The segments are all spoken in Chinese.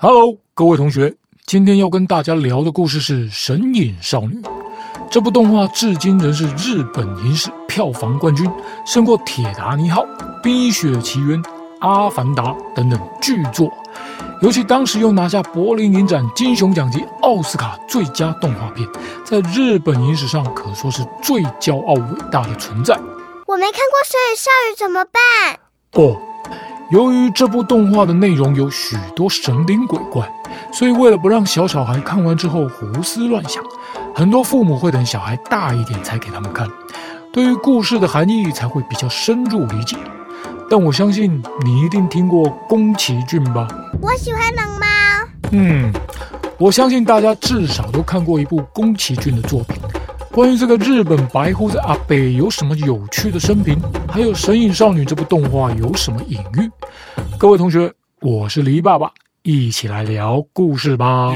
Hello， 各位同学，今天要跟大家聊的故事是《神隐少女》。这部动画至今仍是日本影史票房冠军，胜过《铁达尼号》《冰雪奇缘》《阿凡达》等等巨作。尤其当时又拿下柏林影展金熊奖及奥斯卡最佳动画片，在日本影史上可说是最骄傲伟大的存在。 我没看过《神隐少女》怎么办？ 由于这部动画的内容有许多神灵鬼怪，所以为了不让小孩看完之后胡思乱想，很多父母会等小孩大一点才给他们看，对于故事的含义才会比较深入理解。但我相信你一定听过宫崎骏吧？ 我喜欢龙猫。 我相信大家至少都看过一部宫崎骏的作品。关于这个日本白胡子阿伯有什么有趣的生平，还有《神隐少女》这部动画有什么隐喻？各位同学，我是黎爸爸，一起来聊故事吧。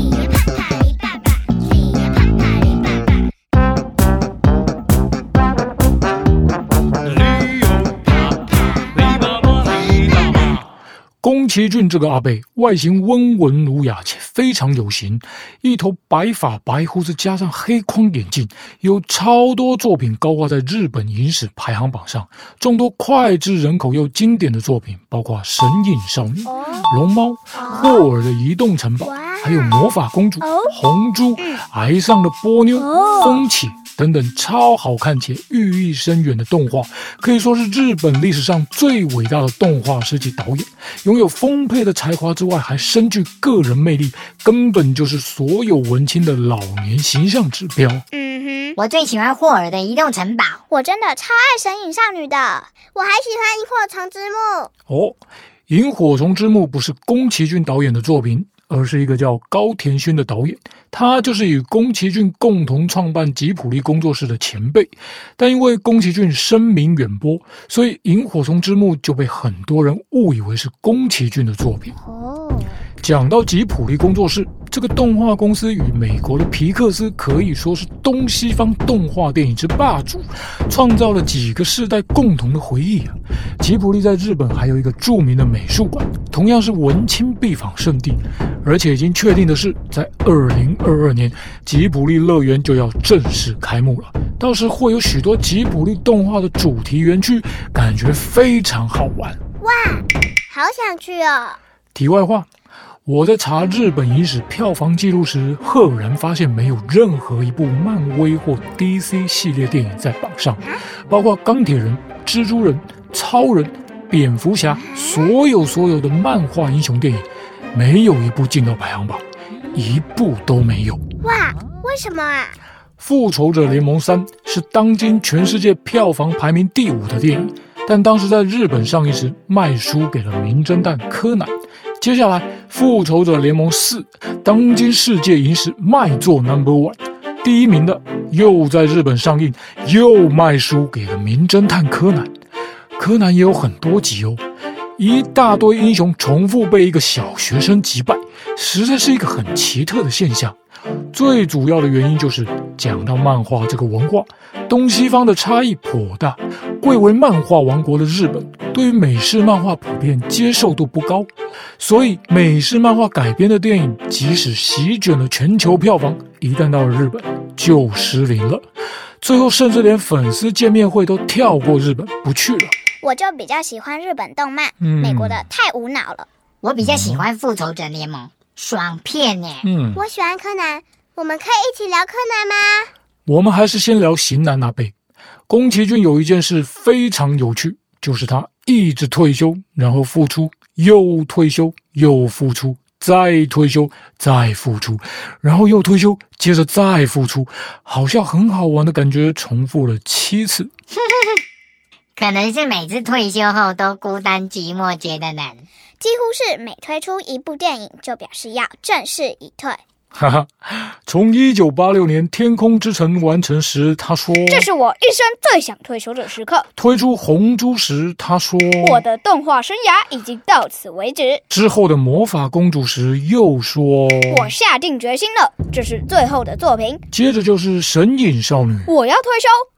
宫崎骏这个阿伯外形温文儒雅且非常有型，一头白发白胡子加上黑框眼镜，有超多作品高挂在日本影史排行榜上。众多脍炙人口又经典的作品包括《神隐少女》、龙猫、霍尔的移动城堡，还有魔法公主、红猪、崖上的波妞、风起等等超好看且寓意深远的动画，可以说是日本历史上最伟大的动画师及导演，拥有丰沛的才华之外，还深具个人魅力，根本就是所有文青的老年形象指标。 我最喜欢霍尔的移动城堡， 我真的超爱神隐少女的，我还喜欢萤火虫之墓。 萤火虫之墓不是宫崎骏导演的作品，而是一个叫高田勋的导演，他就是与宫崎骏共同创办吉卜力工作室的前辈。但因为宫崎骏声名远播，所以萤火虫之墓就被很多人误以为是宫崎骏的作品。讲到吉卜力工作室，这个动画公司与美国的皮克斯可以说是东西方动画电影之霸主，创造了几个世代共同的回忆啊。吉卜力在日本还有一个著名的美术馆，同样是文青必访圣地，而且已经确定的是，在2022年吉卜力乐园就要正式开幕了，到时会有许多吉卜力动画的主题园区，感觉非常好玩。 哇，好想去哦。 题外话，我在查日本影史票房记录时，赫然发现没有任何一部漫威或 DC 系列电影在榜上，包括钢铁人、蜘蛛人、超人、蝙蝠侠，所有的漫画英雄电影，没有一部进到排行榜，一部都没有。 哇，为什么啊？ 复仇者联盟3是当今全世界票房排名第5的电影，但当时在日本上映时卖输给了名侦探柯南。接下来复仇者联盟4当今世界影史卖座 No.1， 第一名的又在日本上映，又卖输给了名侦探柯南。柯南也有很多集哦，一大堆英雄重复被一个小学生击败，实在是一个很奇特的现象。最主要的原因就是讲到漫画这个文化，东西方的差异颇大，贵为漫画王国的日本对于美式漫画普遍接受度不高，所以美式漫画改编的电影即使席卷了全球票房，一旦到了日本就失灵了，最后甚至连粉丝见面会都跳过日本不去了。 我就比较喜欢日本动漫，美国的太无脑了。 我比较喜欢复仇者联盟，爽片耶。 我喜欢柯南，我们可以一起聊柯南吗？ 我们还是先聊型男阿伯。宫崎骏有一件事非常有趣，就是他一直退休，然后复出，又退休，又复出，再退休，再复出，然后又退休，接着再复出，好像很好玩的感觉，重复了7次。 可能是每次退休后都孤单寂寞，觉得难。 几乎是每推出一部电影就表示要正式已退。 从1986年《天空之城》完成时，他说：“ 这是我一生最想退休的时刻。” 推出《红猪》时，他说：“ 我的动画生涯已经到此为止。” 之后的《魔法公主》时又说：“ 我下定决心了，这是最后的作品。” 接着就是《神隐少女》， 我要退休，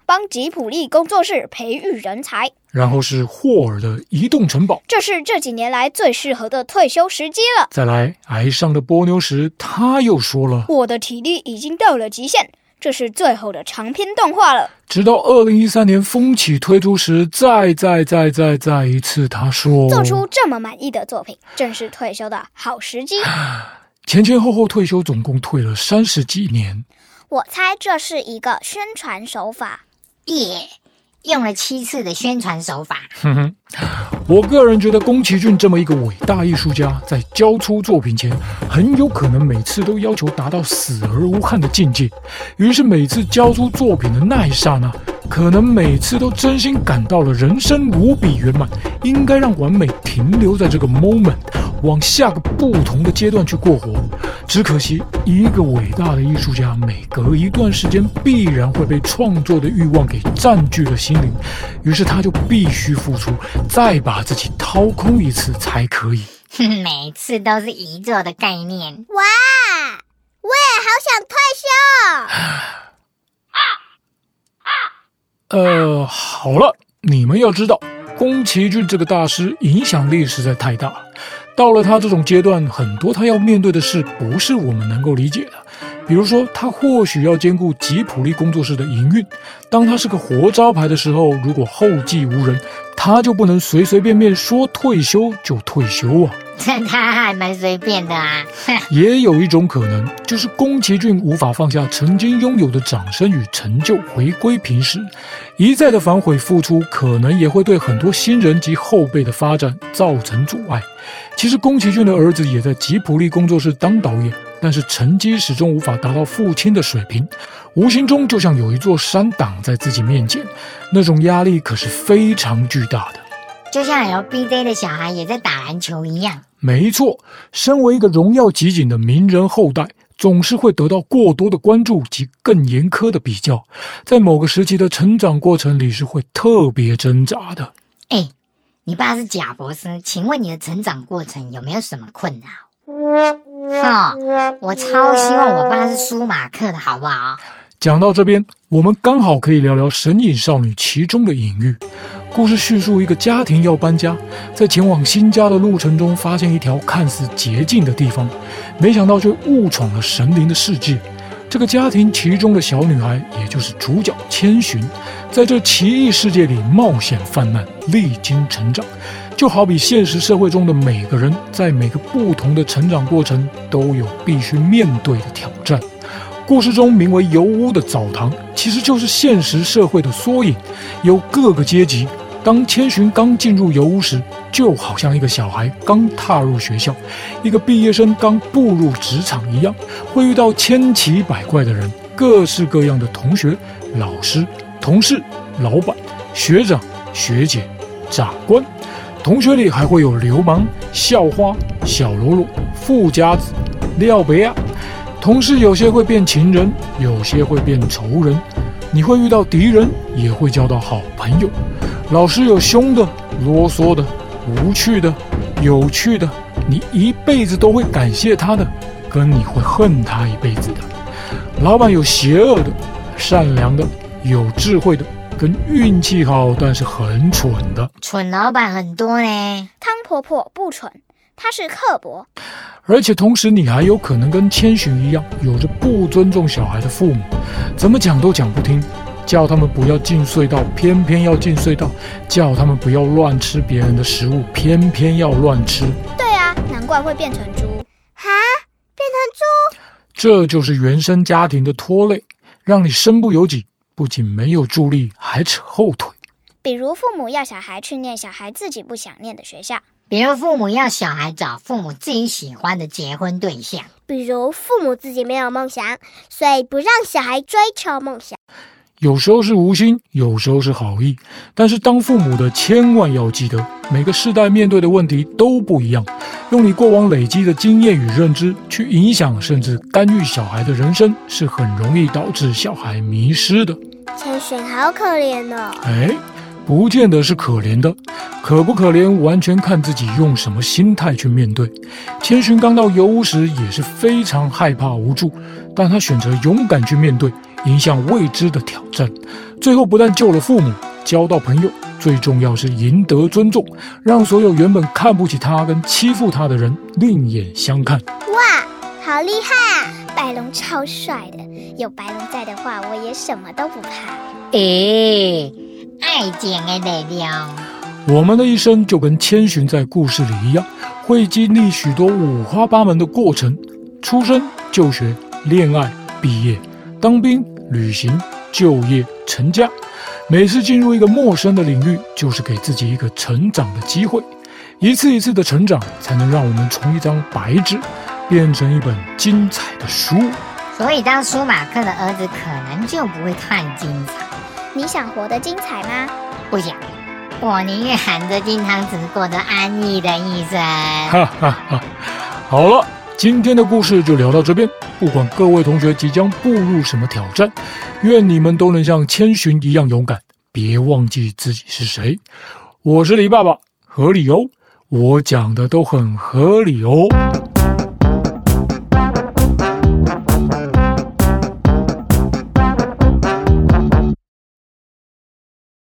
帮吉普力工作室培育人才。 然后是霍尔的移动城堡， 这是这几年来最适合的退休时机了。 再来，哀伤的波妞时，他又说了， 我的体力已经到了极限，这是最后的长篇动画了。 直到2013年风起推出时，再一次他说， 做出这么满意的作品，正是退休的好时机。 前后退休，总共退了30几年。 我猜这是一个宣传手法。 用了7次的宣传手法。 我个人觉得宫崎骏这么一个伟大艺术家，在交出作品前，很有可能每次都要求达到死而无憾的境界。于是每次交出作品的那一刹那，可能每次都真心感到了人生无比圆满，应该让完美停留在这个 moment， 往下个不同的阶段去过活。只可惜，一个伟大的艺术家，每隔一段时间必然会被创作的欲望给占据了心灵，于是他就必须付出，再把自己掏空一次才可以。 每次都是遗作的概念。 哇，我也好想退休。好了，你们要知道，宫崎骏这个大师影响力实在太大了。到了他这种阶段，很多他要面对的事不是我们能够理解的。比如说，他或许要兼顾吉普力工作室的营运，当他是个活招牌的时候，如果后继无人，他就不能随随便便说退休就退休啊。 他还蛮随便的啊。 也有一种可能，就是宫崎骏无法放下曾经拥有的掌声与成就，回归平时，一再的反悔付出，可能也会对很多新人及后辈的发展造成阻碍。其实宫崎骏的儿子也在吉普力工作室当导演，但是成绩始终无法达到父亲的水平，无形中就像有一座山挡在自己面前，那种压力可是非常巨大的。 就像 LBJ 的小孩也在打篮球一样。 没错，身为一个荣耀极锦的名人后代，总是会得到过多的关注及更严苛的比较，在某个时期的成长过程里是会特别挣扎的。 你爸是贾博士，请问你的成长过程有没有什么困扰？我超希望我爸是舒马克的好不好？ 讲到这边，我们刚好可以聊聊《神隐少女》其中的隐喻。故事叙述一个家庭要搬家，在前往新家的路程中，发现一条看似捷径的地方，没想到却误闯了神灵的世界。这个家庭其中的小女孩，也就是主角千寻，在这奇异世界里冒险犯难，历经成长，就好比现实社会中的每个人，在每个不同的成长过程，都有必须面对的挑战。故事中名为油屋的澡堂，其实就是现实社会的缩影，有各个阶级。当千寻刚进入油屋时，就好像一个小孩刚踏入学校，一个毕业生刚步入职场一样，会遇到千奇百怪的人，各式各样的同学、老师、同事、老板、学长、学姐、长官。同学里还会有流氓、校花、小喽啰、富家子、廖北亚。同事有些会变情人，有些会变仇人，你会遇到敌人，也会交到好朋友。老师有凶的、啰嗦的、无趣的、有趣的，你一辈子都会感谢他的，跟你会恨他一辈子的。老板有邪恶的、善良的、有智慧的，跟运气好但是很蠢的。 蠢老板很多呢。 汤婆婆不蠢，她是刻薄。 而且同时你还有可能跟千寻一样，有着不尊重小孩的父母，怎么讲都讲不听，叫他们不要进隧道，偏偏要进隧道；叫他们不要乱吃别人的食物，偏偏要乱吃。 对啊，难怪会变成猪。哈？变成猪？ 这就是原生家庭的拖累，让你身不由己，不仅没有助力，还扯后腿。 比如父母要小孩去念小孩自己不想念的学校， 比如父母要小孩找父母自己喜欢的结婚对象， 比如父母自己没有梦想，所以不让小孩追求梦想。 有时候是无心，有时候是好意，但是当父母的千万要记得，每个世代面对的问题都不一样，用你过往累积的经验与认知去影响甚至干预小孩的人生，是很容易导致小孩迷失的。 千寻好可怜哦。 不见得是可怜的，可不可怜完全看自己用什么心态去面对。千寻刚到油屋时也是非常害怕无助，但他选择勇敢去面对， 迎向未知的挑战，最后不但救了父母，交到朋友，最重要是赢得尊重，让所有原本看不起他跟欺负他的人另眼相看。 哇，好厉害啊！白龙超帅的，有白龙在的话，我也什么都不怕。 爱情的力量。 我们的一生就跟千寻在故事里一样，会经历许多五花八门的过程：出生、就学、恋爱、毕业、当兵、旅行、就业、成家。每次进入一个陌生的领域，就是给自己一个成长的机会。一次一次的成长，才能让我们从一张白纸变成一本精彩的书。 所以当舒马克的儿子可能就不会太精彩。 你想活得精彩吗？ 不想，我宁愿含着金汤匙过着安逸的一生。 哈哈哈！好了，今天的故事就聊到这边。不管各位同学即将步入什么挑战，愿你们都能像千寻一样勇敢，别忘记自己是谁。我是李爸爸，合理哦，我讲的都很合理哦。